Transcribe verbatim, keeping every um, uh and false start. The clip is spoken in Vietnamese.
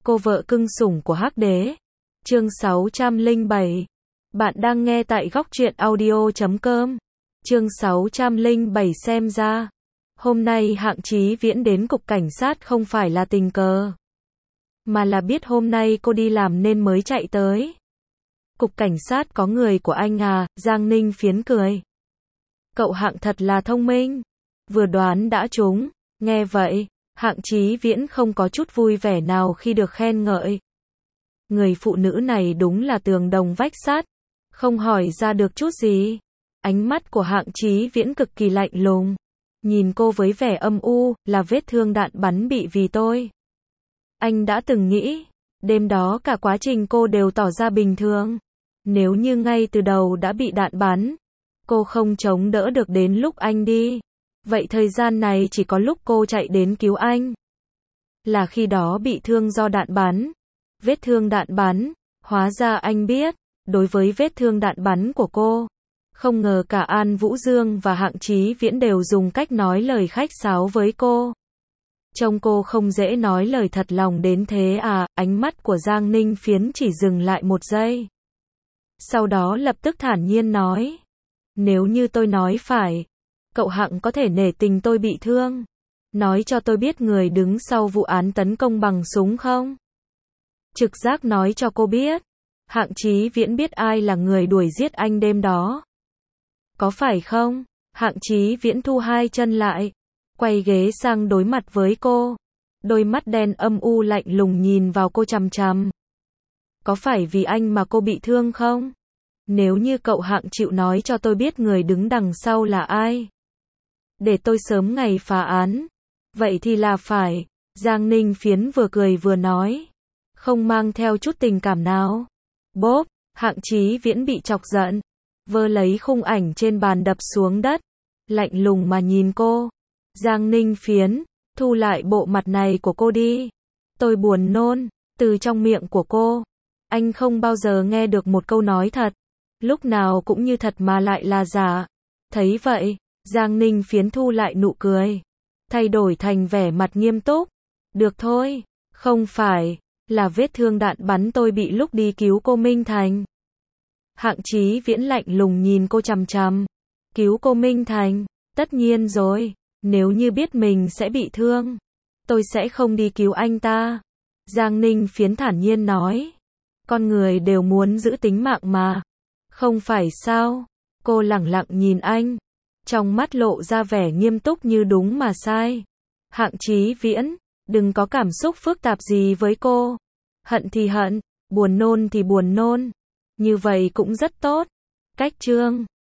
Cô vợ cưng sủng của Hắc Đế. Chương sáu trăm lẻ bảy. Bạn đang nghe tại góc truyện audio chấm com. Chương sáu trăm lẻ bảy. Xem ra hôm nay Hạng Chí Viễn đến cục cảnh sát không phải là tình cờ, mà là biết hôm nay cô đi làm nên mới chạy tới. Cục cảnh sát có người của anh à? Giang Ninh Phiến cười. Cậu Hạng thật là thông minh, vừa đoán đã trúng. Nghe vậy, Hạng Chí Viễn không có chút vui vẻ nào khi được khen ngợi. Người phụ nữ này đúng là tường đồng vách sắt, không hỏi ra được chút gì. Ánh mắt của Hạng Chí Viễn cực kỳ lạnh lùng, nhìn cô với vẻ âm u. Là vết thương đạn bắn bị vì tôi. Anh đã từng nghĩ, đêm đó cả quá trình cô đều tỏ ra bình thường. Nếu như ngay từ đầu đã bị đạn bắn, cô không chống đỡ được đến lúc anh đi, vậy thời gian này chỉ có lúc cô chạy đến cứu anh là khi đó bị thương do đạn bắn. Vết thương đạn bắn, hóa ra anh biết. Đối với vết thương đạn bắn của cô, không ngờ cả An Vũ Dương và Hạng Chí Viễn đều dùng cách nói lời khách sáo với cô. Trông cô không dễ nói lời thật lòng đến thế à? Ánh mắt của Giang Ninh Phiến chỉ dừng lại một giây, sau đó lập tức thản nhiên nói, nếu như tôi nói phải, cậu Hạng có thể nể tình tôi bị thương, nói cho tôi biết người đứng sau vụ án tấn công bằng súng không? Trực giác nói cho cô biết, Hạng Chí Viễn biết ai là người đuổi giết anh đêm đó, có phải không? Hạng Chí Viễn thu hai chân lại, quay ghế sang đối mặt với cô, đôi mắt đen âm u lạnh lùng nhìn vào cô chằm chằm. Có phải vì anh mà cô bị thương không? Nếu như cậu Hạng chịu nói cho tôi biết người đứng đằng sau là ai, để tôi sớm ngày phá án, vậy thì là phải. Giang Ninh Phiến vừa cười vừa nói, không mang theo chút tình cảm nào. Bốp, Hạng Chí Viễn bị chọc giận, vơ lấy khung ảnh trên bàn đập xuống đất, lạnh lùng mà nhìn cô. Giang Ninh Phiến, thu lại bộ mặt này của cô đi. Tôi buồn nôn. Từ trong miệng của cô, anh không bao giờ nghe được một câu nói thật, lúc nào cũng như thật mà lại là giả. Thấy vậy, Giang Ninh Phiến thu lại nụ cười, thay đổi thành vẻ mặt nghiêm túc. Được thôi, không phải là vết thương đạn bắn tôi bị lúc đi cứu cô Minh Thành. Hạng Chí Viễn lạnh lùng nhìn cô chằm chằm. Cứu cô Minh Thành? Tất nhiên rồi, nếu như biết mình sẽ bị thương, tôi sẽ không đi cứu anh ta. Giang Ninh Phiến thản nhiên nói, con người đều muốn giữ tính mạng mà, không phải sao? Cô lẳng lặng nhìn anh, trong mắt lộ ra vẻ nghiêm túc như đúng mà sai. Hạng Chí Viễn, đừng có cảm xúc phức tạp gì với cô. Hận thì hận, buồn nôn thì buồn nôn, như vậy cũng rất tốt. Cách chương